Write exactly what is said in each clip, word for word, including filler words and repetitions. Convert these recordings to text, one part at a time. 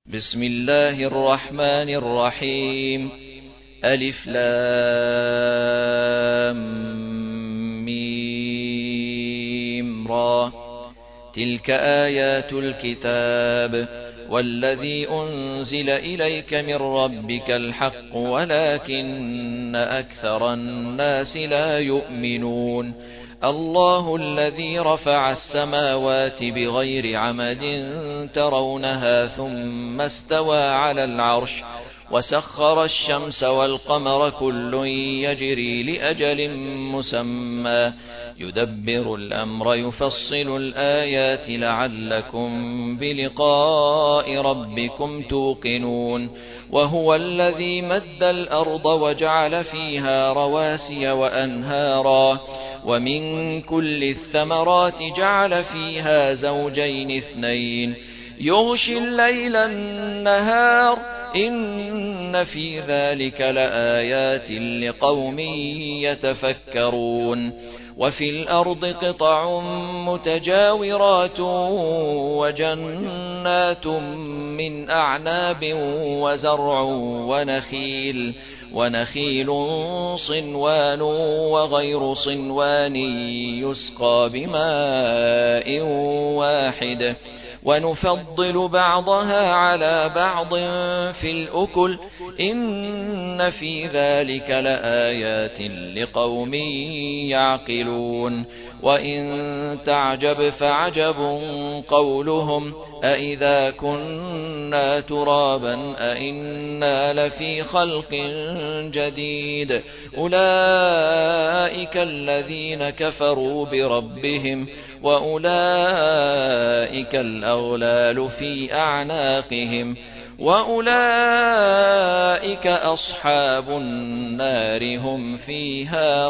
بسم الله الرحمن الرحيم. ألف لام ميم را. تلك آيات الكتاب والذي أنزل إليك من ربك الحق ولكن أكثر الناس لا يؤمنون. الله الذي رفع السماوات بغير عمد ترونها ثم استوى على العرش وسخر الشمس والقمر كل يجري لأجل مسمى يدبر الأمر يفصل الآيات لعلكم بلقاء ربكم توقنون. وهو الذي مد الأرض وجعل فيها رواسي وأنهارا ومن كل الثمرات جعل فيها زوجين اثنين يغشي الليل النهار إن في ذلك لآيات لقوم يتفكرون. وفي الأرض قطع متجاورات وجنات من أعناب وزرع ونخيل ونخيل صنوان وغير صنوان يسقى بماء واحد ونفضل بعضها على بعض في الأكل إن في ذلك لآيات لقوم يعقلون. وإن تعجب فعجب قولهم أإذا كنا ترابا أإنا لفي خلق جديد أولئك الذين كفروا بربهم وأولئك الأغلال في أعناقهم وأولئك أصحاب النار هم فيها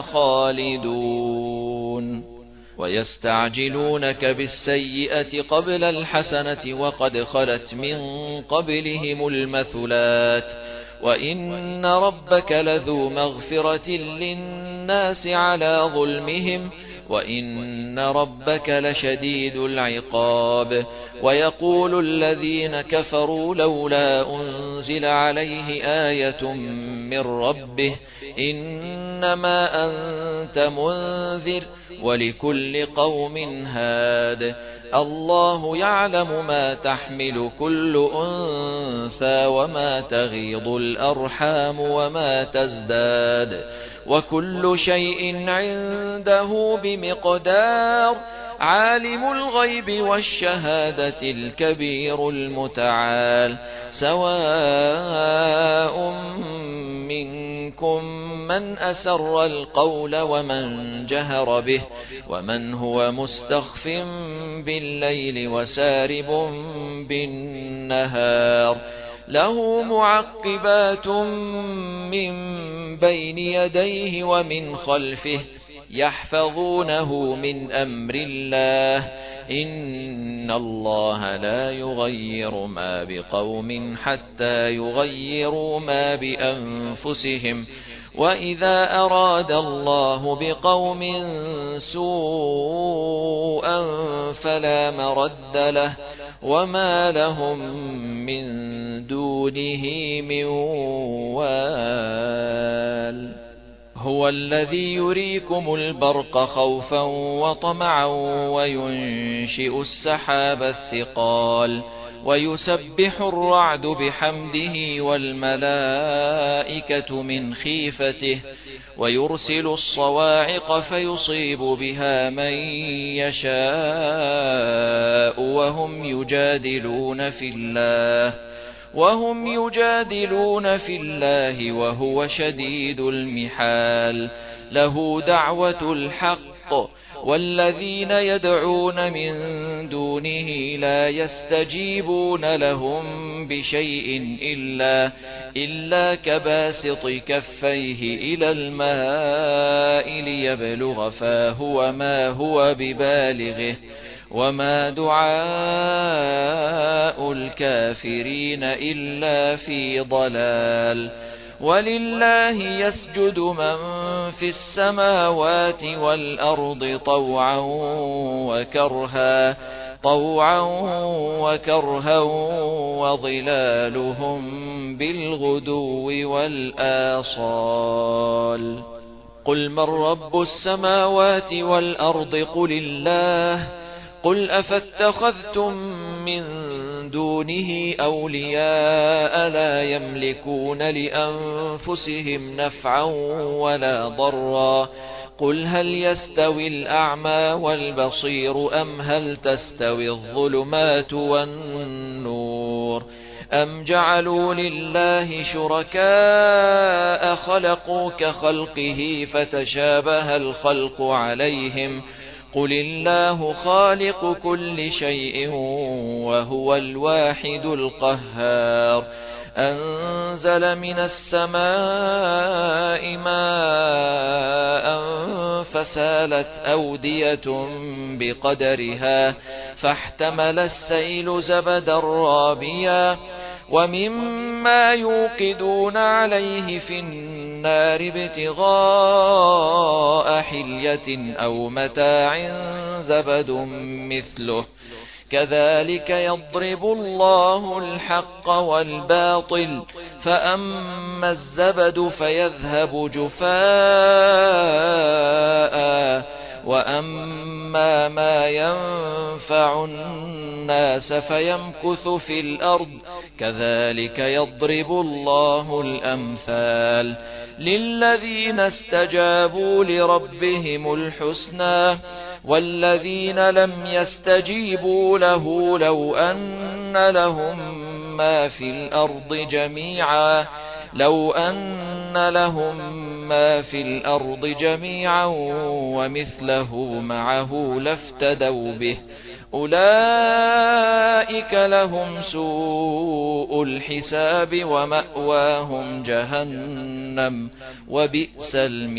خالدون. ويستعجلونك بالسيئة قبل الحسنة وقد خلت من قبلهم المثلات وإن ربك لذو مغفرة للناس على ظلمهم وإن ربك لشديد العقاب. ويقول الذين كفروا لولا أنزل عليه آية من ربه إنما أنت منذر ولكل قوم هاد. الله يعلم ما تحمل كل أنثى وما تغيض الأرحام وما تزداد وكل شيء عنده بمقدار. عالم الغيب والشهادة الكبير المتعال. سواء منكم من أسر القول ومن جهر به ومن هو مستخف بالليل وسارب بالنهار. له معقبات من بين يديه ومن خلفه يحفظونه من أمر الله إن الله لا يغير ما بقوم حتى يغيروا ما بأنفسهم وإذا أراد الله بقوم سوءا فلا مرد له وما لهم من دونه من وال. هو الذي يريكم البرق خوفا وطمعا وينشئ السحاب الثقال ويسبح الرعد بحمده والملائكة من خيفته ويرسل الصواعق فيصيب بها من يشاء وهم يجادلون في الله وهم يجادلون في الله وهو شديد المحال. له دعوة الحق والذين يدعون من دونه لا يستجيبون لهم بشيء إلا, إلا كباسط كفيه إلى الماء ليبلغ فاه وما هو ببالغه وما دعاء الكافرين إلا في ضلال. ولله يسجد من في السماوات والأرض طوعا وكرها طوعا وكرها وظلالهم بالغدو والآصال قل من رب السماوات والأرض قل الله قل أفاتخذتم من دونه أولياء لا يملكون لأنفسهم نفعا ولا ضرا قل هل يستوي الأعمى والبصير أم هل تستوي الظلمات والنور أم جعلوا لله شركاء خلقوا كخلقه فتشابه الخلق عليهم قل الله خالق كل شيء وهو الواحد القهار أنزل من السماء ماء فسالت أودية بقدرها فاحتمل السيل زبدا رابيا ومما يوقدون عليه في النار ابتغاء حلية أو متاع زبد مثله كذلك يضرب الله الحق والباطل فأما الزبد فيذهب جفاء وأما ما ينفع الناس فيمكث في الأرض كذلك يضرب الله الأمثال للذين استجابوا لربهم الحسنى والذين لم يستجيبوا له لو أن لهم ما في الأرض جميعا لو أن لهم ما في الأرض جميعا ومثله معه لافتدوا به أولئك لهم سوء الحساب ومأواهم جهنم وبئس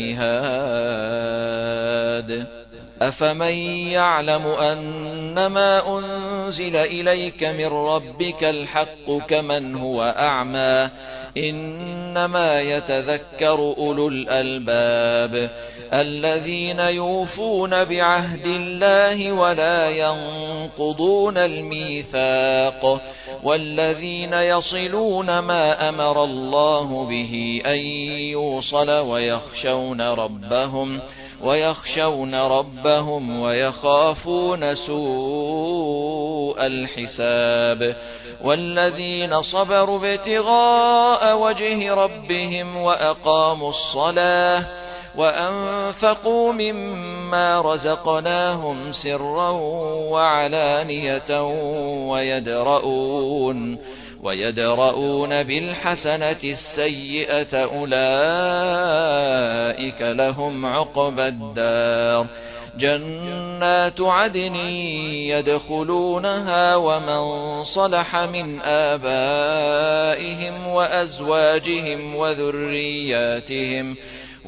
المهاد أفمن يعلم أنما أنزل إليك من ربك الحق كمن هو أعمى إنما يتذكر أولو الألباب الذين يوفون بعهد الله ولا ينقضون الميثاق والذين يصلون ما أمر الله به أن يوصل ويخشون ربهم ويخشون ربهم ويخافون سوء الحساب والذين صبروا ابتغاء وجه ربهم وأقاموا الصلاة وأنفقوا مما رزقناهم سرا وعلانية ويدرؤون ويدرؤون بالحسنة السيئة أولئك لهم عقبى الدار جنات عدن يدخلونها ومن صلح من آبائهم وأزواجهم وذرياتهم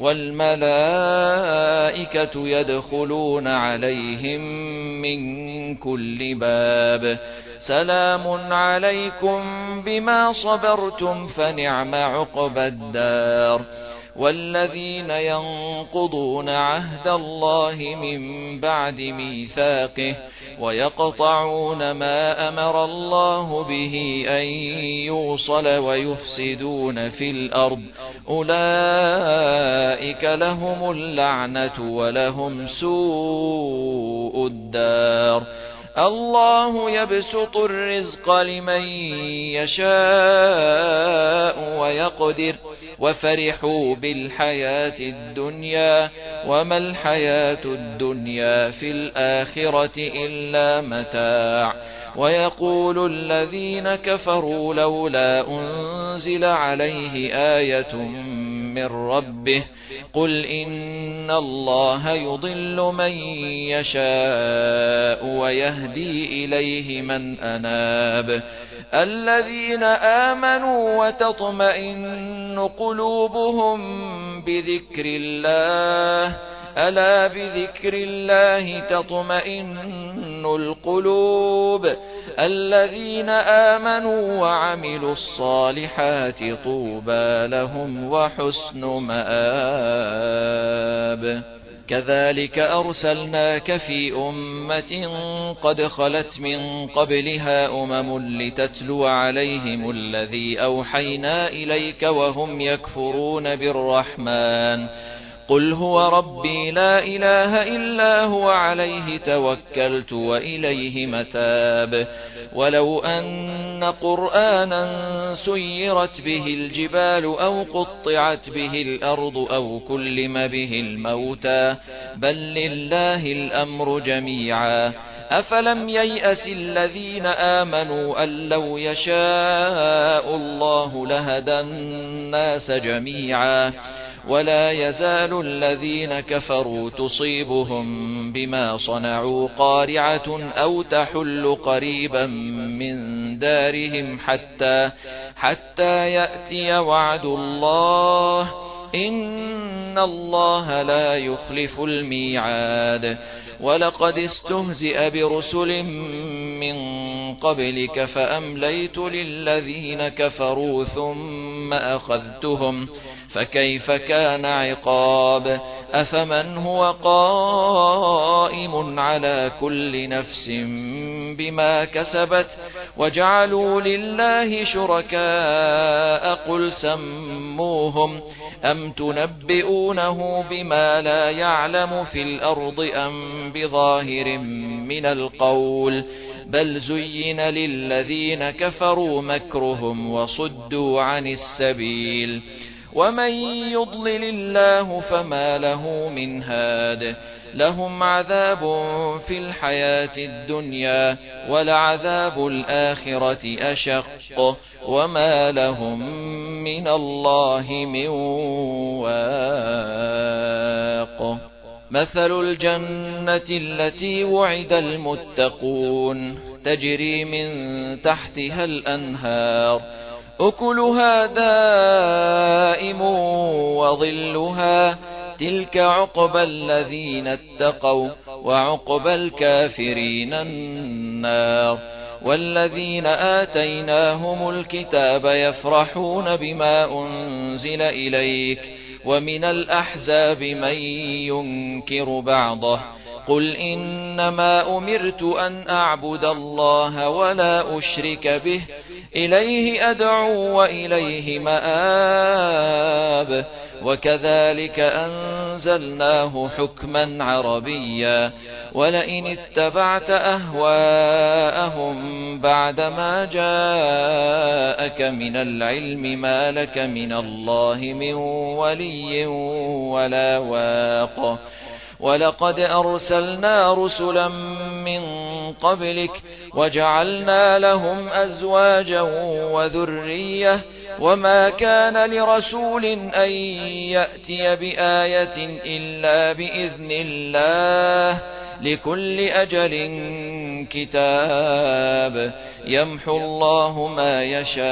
والملائكة يدخلون عليهم من كل باب سلام عليكم بما صبرتم فنعم عقبى الدار والذين ينقضون عهد الله من بعد ميثاقه ويقطعون ما أمر الله به أن يوصل ويفسدون في الأرض أولئك لهم اللعنة ولهم سوء الدار الله يبسط الرزق لمن يشاء ويقدر وفرحوا بالحياة الدنيا وما الحياة الدنيا في الآخرة إلا متاع ويقول الذين كفروا لولا أنزل عليه آية من ربه قل إن الله يضل من يشاء ويهدي إليه من أناب الذين آمنوا وتطمئن قلوبهم بذكر الله ألا بذكر الله تطمئن القلوب الذين آمنوا وعملوا الصالحات طوبى لهم وحسن مآب كذلك أرسلناك في أمة قد خلت من قبلها أمم لتتلو عليهم الذي أوحينا إليك وهم يكفرون بالرحمن قل هو ربي لا إله إلا هو عليه توكلت وإليه متاب ولو أن قرآنا سيرت به الجبال أو قطعت به الأرض أو كلم به الموتى بل لله الأمر جميعا أفلم ييأس الذين آمنوا أن لو يشاء الله لهدى الناس جميعا ولا يزال الذين كفروا تصيبهم بما صنعوا قارعة أو تحل قريبا من دارهم حتى, حتى يأتي وعد الله إن الله لا يخلف الميعاد ولقد استهزئ برسل من قبلك فأمليت للذين كفروا ثم أخذتهم فكيف كان عقاب أفمن هو قائم على كل نفس بما كسبت وجعلوا لله شركاء قل سموهم أم تنبئونه بما لا يعلم في الأرض أم بظاهر من القول بل زين للذين كفروا مكرهم وصدوا عن السبيل ومن يضلل الله فما له من هاد لهم عذاب في الحياة الدنيا ولعذاب الآخرة أشق وما لهم من الله من واق مثل الجنة التي وعد المتقون تجري من تحتها الأنهار أكلها دائم وظلها تلك عقبى الذين اتقوا وعقبى الكافرين النار والذين آتيناهم الكتاب يفرحون بما أنزل إليك ومن الأحزاب من ينكر بعضه قل إنما أمرت أن أعبد الله ولا أشرك به إليه أدعو وإليه مآب وكذلك أنزلناه حكما عربيا ولئن اتبعت أهواءهم بعدما جاءك من العلم ما لك من الله من ولي ولا واق ولقد أرسلنا رسلا من قبلك وجعلنا لهم أزواجا وذرية وما كان لرسول أن يأتي بآية إلا بإذن الله لكل أجل كتاب يمحو الله ما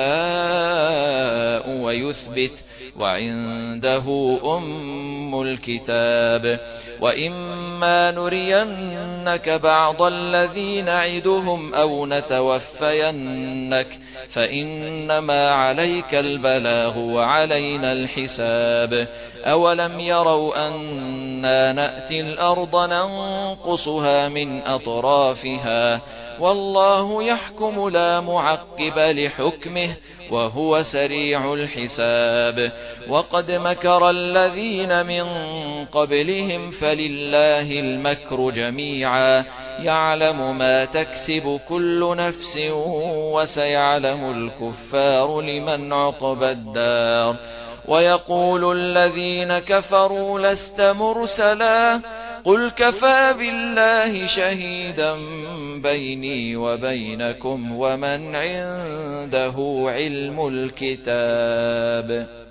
يشاء ويثبت وعنده أم الكتاب وإما نرينك بعض الذي نعدهم أو نتوفينك فإنما عليك البلاغ وعلينا الحساب أولم يروا أنا نأتي الأرض ننقصها من أطرافها والله يحكم لا معقب لحكمه وهو سريع الحساب وقد مكر الذين من قبلهم فلله المكر جميعا يعلم ما تكسب كل نفس وسيعلم الكفار لمن عقبى الدار ويقول الذين كفروا لست مرسلا قل كفى بالله شهيدا بيني وبينكم ومن عنده علم الكتاب